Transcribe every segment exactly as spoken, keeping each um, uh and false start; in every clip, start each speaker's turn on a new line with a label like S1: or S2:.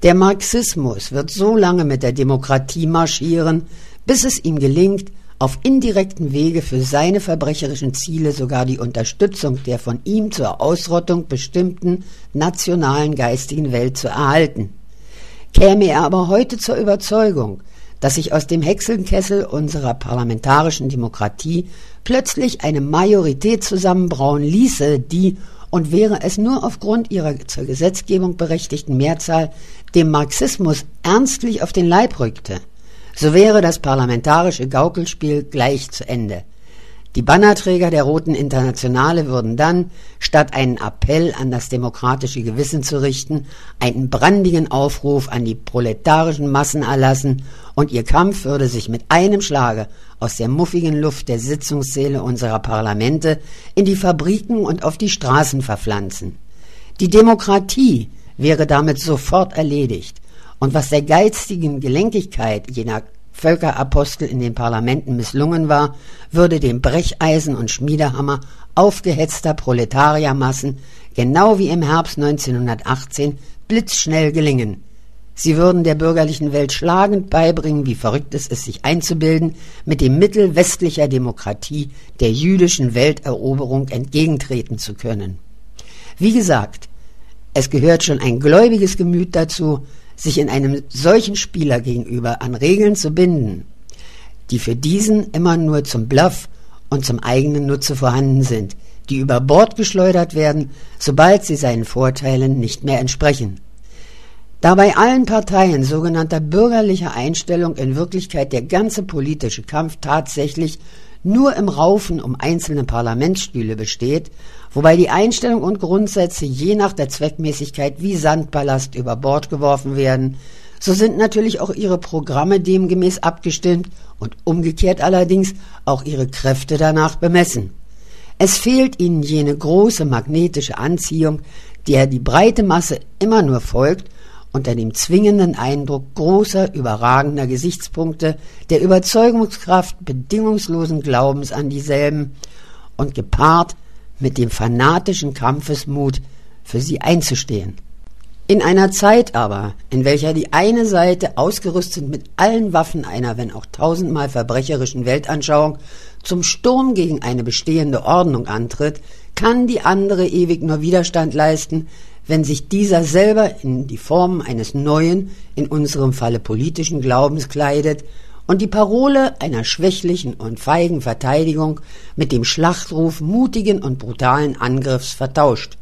S1: Der Marxismus wird so lange mit der Demokratie marschieren, bis es ihm gelingt, auf indirekten Wege für seine verbrecherischen Ziele sogar die Unterstützung der von ihm zur Ausrottung bestimmten nationalen geistigen Welt zu erhalten. Käme er aber heute zur Überzeugung, dass sich aus dem Hexenkessel unserer parlamentarischen Demokratie plötzlich eine Majorität zusammenbrauen ließe, die, und wäre es nur aufgrund ihrer zur Gesetzgebung berechtigten Mehrzahl, dem Marxismus ernstlich auf den Leib rückte, so wäre das parlamentarische Gaukelspiel gleich zu Ende. Die Bannerträger der Roten Internationale würden dann, statt einen Appell an das demokratische Gewissen zu richten, einen brandigen Aufruf an die proletarischen Massen erlassen, und ihr Kampf würde sich mit einem Schlage aus der muffigen Luft der Sitzungssäle unserer Parlamente in die Fabriken und auf die Straßen verpflanzen. Die Demokratie wäre damit sofort erledigt, und was der geistigen Gelenkigkeit jener Völkerapostel in den Parlamenten misslungen war, würde dem Brecheisen und Schmiedehammer aufgehetzter Proletariermassen, genau wie im Herbst neunzehnhundertachtzehn, blitzschnell gelingen. Sie würden der bürgerlichen Welt schlagend beibringen, wie verrückt es ist, sich einzubilden, mit dem Mittel westlicher Demokratie der jüdischen Welteroberung entgegentreten zu können. Wie gesagt, es gehört schon ein gläubiges Gemüt dazu, sich in einem solchen Spieler gegenüber an Regeln zu binden, die für diesen immer nur zum Bluff und zum eigenen Nutze vorhanden sind, die über Bord geschleudert werden, sobald sie seinen Vorteilen nicht mehr entsprechen. Da bei allen Parteien sogenannter bürgerlicher Einstellung in Wirklichkeit der ganze politische Kampf tatsächlich nur im Raufen um einzelne Parlamentsstühle besteht, wobei die Einstellung und Grundsätze je nach der Zweckmäßigkeit wie Sandballast über Bord geworfen werden, so sind natürlich auch ihre Programme demgemäß abgestimmt und umgekehrt allerdings auch ihre Kräfte danach bemessen. Es fehlt ihnen jene große magnetische Anziehung, der die breite Masse immer nur folgt, unter dem zwingenden Eindruck großer, überragender Gesichtspunkte, der Überzeugungskraft bedingungslosen Glaubens an dieselben und gepaart mit dem fanatischen Kampfesmut, für sie einzustehen. In einer Zeit aber, in welcher die eine Seite, ausgerüstet mit allen Waffen einer, wenn auch tausendmal verbrecherischen Weltanschauung, zum Sturm gegen eine bestehende Ordnung antritt, kann die andere ewig nur Widerstand leisten, wenn sich dieser selber in die Formen eines neuen, in unserem Falle politischen Glaubens kleidet und die Parole einer schwächlichen und feigen Verteidigung mit dem Schlachtruf mutigen und brutalen Angriffs vertauscht.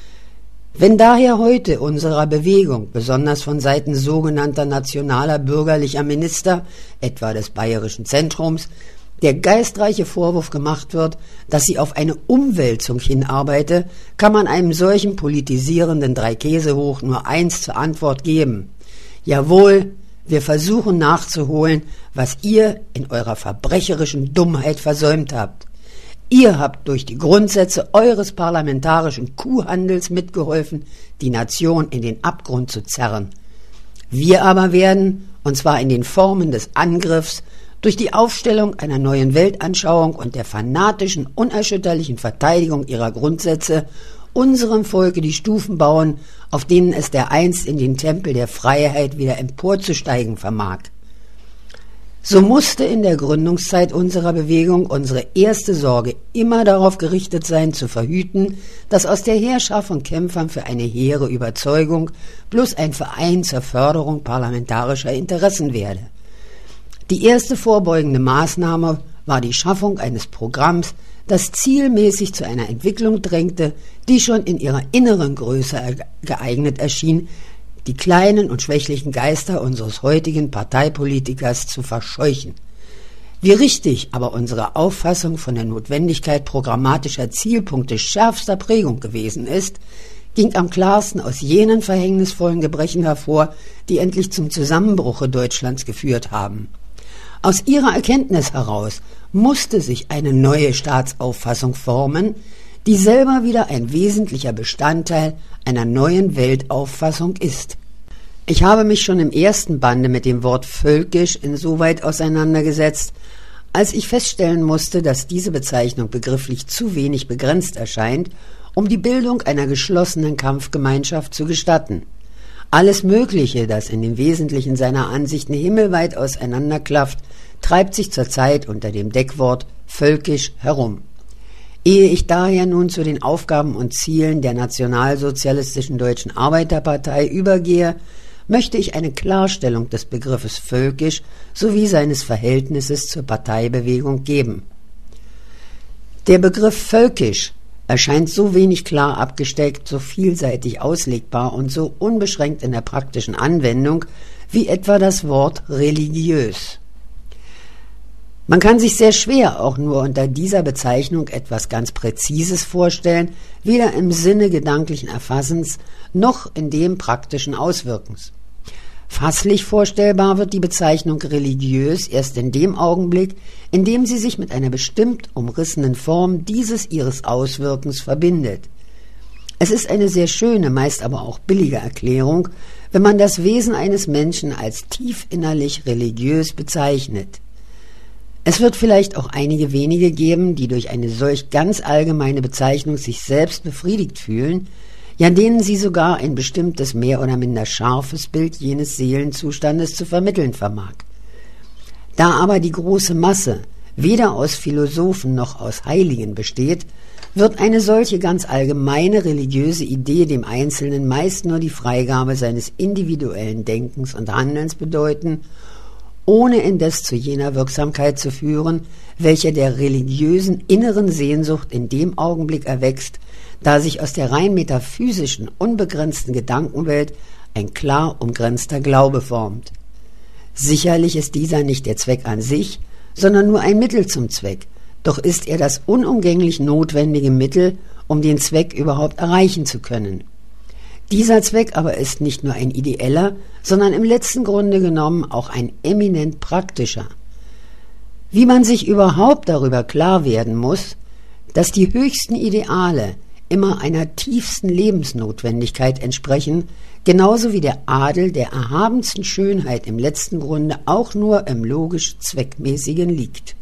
S1: Wenn daher heute unserer Bewegung, besonders von Seiten sogenannter nationaler bürgerlicher Minister, etwa des Bayerischen Zentrums, der geistreiche Vorwurf gemacht wird, dass sie auf eine Umwälzung hinarbeite, kann man einem solchen politisierenden Dreikäsehoch nur eins zur Antwort geben: Jawohl, wir versuchen nachzuholen, was ihr in eurer verbrecherischen Dummheit versäumt habt. Ihr habt durch die Grundsätze eures parlamentarischen Kuhhandels mitgeholfen, die Nation in den Abgrund zu zerren. Wir aber werden, und zwar in den Formen des Angriffs, durch die Aufstellung einer neuen Weltanschauung und der fanatischen, unerschütterlichen Verteidigung ihrer Grundsätze unserem Volke die Stufen bauen, auf denen es dereinst in den Tempel der Freiheit wieder emporzusteigen vermag. So musste in der Gründungszeit unserer Bewegung unsere erste Sorge immer darauf gerichtet sein, zu verhüten, dass aus der Heerschar von Kämpfern für eine hehre Überzeugung bloß ein Verein zur Förderung parlamentarischer Interessen werde. Die erste vorbeugende Maßnahme war die Schaffung eines Programms, das zielmäßig zu einer Entwicklung drängte, die schon in ihrer inneren Größe geeignet erschien, die kleinen und schwächlichen Geister unseres heutigen Parteipolitikers zu verscheuchen. Wie richtig aber unsere Auffassung von der Notwendigkeit programmatischer Zielpunkte schärfster Prägung gewesen ist, ging am klarsten aus jenen verhängnisvollen Gebrechen hervor, die endlich zum Zusammenbruche Deutschlands geführt haben. Aus ihrer Erkenntnis heraus musste sich eine neue Staatsauffassung formen, die selber wieder ein wesentlicher Bestandteil einer neuen Weltauffassung ist. Ich habe mich schon im ersten Bande mit dem Wort völkisch insoweit auseinandergesetzt, als ich feststellen musste, dass diese Bezeichnung begrifflich zu wenig begrenzt erscheint, um die Bildung einer geschlossenen Kampfgemeinschaft zu gestatten. Alles Mögliche, das in den Wesentlichen seiner Ansichten himmelweit auseinanderklafft, treibt sich zurzeit unter dem Deckwort völkisch herum. Ehe ich daher nun zu den Aufgaben und Zielen der Nationalsozialistischen Deutschen Arbeiterpartei übergehe, möchte ich eine Klarstellung des Begriffes völkisch sowie seines Verhältnisses zur Parteibewegung geben. Der Begriff völkisch erscheint so wenig klar abgesteckt, so vielseitig auslegbar und so unbeschränkt in der praktischen Anwendung wie etwa das Wort religiös. Man kann sich sehr schwer auch nur unter dieser Bezeichnung etwas ganz Präzises vorstellen, weder im Sinne gedanklichen Erfassens noch in dem praktischen Auswirkens. Fasslich vorstellbar wird die Bezeichnung religiös erst in dem Augenblick, in dem sie sich mit einer bestimmt umrissenen Form dieses ihres Auswirkens verbindet. Es ist eine sehr schöne, meist aber auch billige Erklärung, wenn man das Wesen eines Menschen als tief innerlich religiös bezeichnet. Es wird vielleicht auch einige wenige geben, die durch eine solch ganz allgemeine Bezeichnung sich selbst befriedigt fühlen, ja denen sie sogar ein bestimmtes mehr oder minder scharfes Bild jenes Seelenzustandes zu vermitteln vermag. Da aber die große Masse weder aus Philosophen noch aus Heiligen besteht, wird eine solche ganz allgemeine religiöse Idee dem Einzelnen meist nur die Freigabe seines individuellen Denkens und Handelns bedeuten, ohne indes zu jener Wirksamkeit zu führen, welche der religiösen inneren Sehnsucht in dem Augenblick erwächst, da sich aus der rein metaphysischen, unbegrenzten Gedankenwelt ein klar umgrenzter Glaube formt. Sicherlich ist dieser nicht der Zweck an sich, sondern nur ein Mittel zum Zweck, doch ist er das unumgänglich notwendige Mittel, um den Zweck überhaupt erreichen zu können. Dieser Zweck aber ist nicht nur ein ideeller, sondern im letzten Grunde genommen auch ein eminent praktischer. Wie man sich überhaupt darüber klar werden muss, dass die höchsten Ideale immer einer tiefsten Lebensnotwendigkeit entsprechen, genauso wie der Adel der erhabensten Schönheit im letzten Grunde auch nur im logisch Zweckmäßigen liegt.